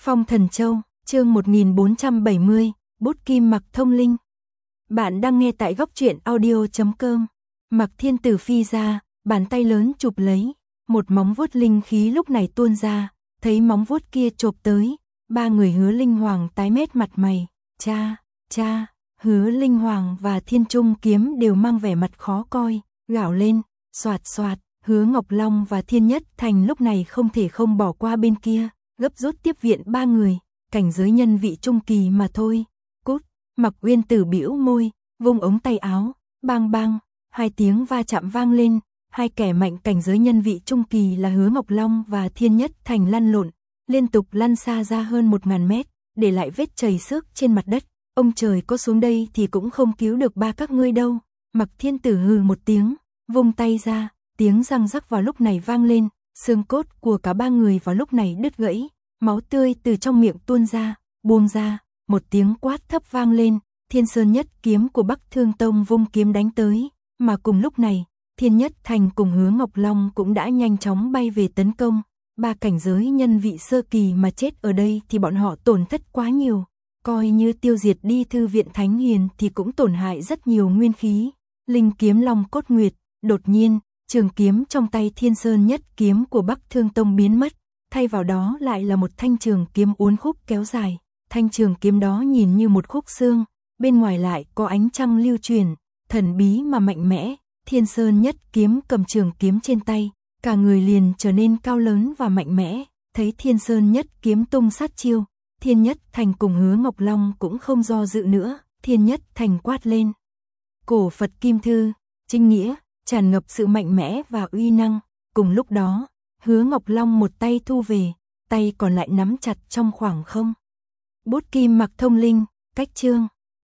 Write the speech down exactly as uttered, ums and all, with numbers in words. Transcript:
Phong Thần Châu, chương một nghìn bốn trăm bảy mươi, bút kim mặc thông linh. Bạn đang nghe tại góc truyện audio chấm com. Mặc Thiên Tử phi ra, bàn tay lớn chụp lấy, một móng vuốt linh khí lúc này tuôn ra, thấy móng vuốt kia chộp tới, ba người Hứa Linh Hoàng tái mét mặt mày, cha, cha, Hứa Linh Hoàng và Thiên Trung Kiếm đều mang vẻ mặt khó coi, gào lên, soạt soạt, Hứa Ngọc Long và Thiên Nhất Thành lúc này không thể không bỏ qua bên kia, gấp rút tiếp viện ba người, cảnh giới nhân vị trung kỳ mà thôi. Cút, Mặc Uyên Tử bĩu môi, vung ống tay áo, bang bang, hai tiếng va chạm vang lên, hai kẻ mạnh cảnh giới nhân vị trung kỳ là Hứa Ngọc Long và Thiên Nhất Thành lăn lộn, liên tục lăn xa ra hơn một ngàn mét, để lại vết chảy xước trên mặt đất. Ông trời có xuống đây thì cũng không cứu được ba các ngươi đâu. Mặc Thiên Tử hừ một tiếng, vung tay ra, tiếng răng rắc vào lúc này vang lên, xương cốt của cả ba người vào lúc này đứt gãy, máu tươi từ trong miệng tuôn ra, buông ra, một tiếng quát thấp vang lên, Thiên Sơn Nhất Kiếm của Bắc Thương Tông vung kiếm đánh tới, mà cùng lúc này, Thiên Nhất Thành cùng Hứa Ngọc Long cũng đã nhanh chóng bay về tấn công. Ba cảnh giới nhân vị sơ kỳ mà chết ở đây thì bọn họ tổn thất quá nhiều, coi như tiêu diệt đi Thư viện Thánh Hiền thì cũng tổn hại rất nhiều nguyên khí. Linh kiếm Long Cốt Nguyệt, đột nhiên, trường kiếm trong tay Thiên Sơn Nhất Kiếm của Bắc Thương Tông biến mất, thay vào đó lại là một thanh trường kiếm uốn khúc kéo dài. Thanh trường kiếm đó nhìn như một khúc xương, bên ngoài lại có ánh trăng lưu truyền, thần bí mà mạnh mẽ. Thiên Sơn Nhất Kiếm cầm trường kiếm trên tay, cả người liền trở nên cao lớn và mạnh mẽ. Thấy Thiên Sơn Nhất Kiếm tung sát chiêu, Thiên Nhất Thành cùng Hứa Ngọc Long cũng không do dự nữa, Thiên Nhất Thành quát lên. Cổ Phật Kim Thư, chính nghĩa, tràn ngập sự mạnh mẽ và uy năng. Cùng lúc đó, Hứa Ngọc Long một tay thu về, tay còn lại nắm chặt trong khoảng không. Bút kim mặc thông linh, cách chương.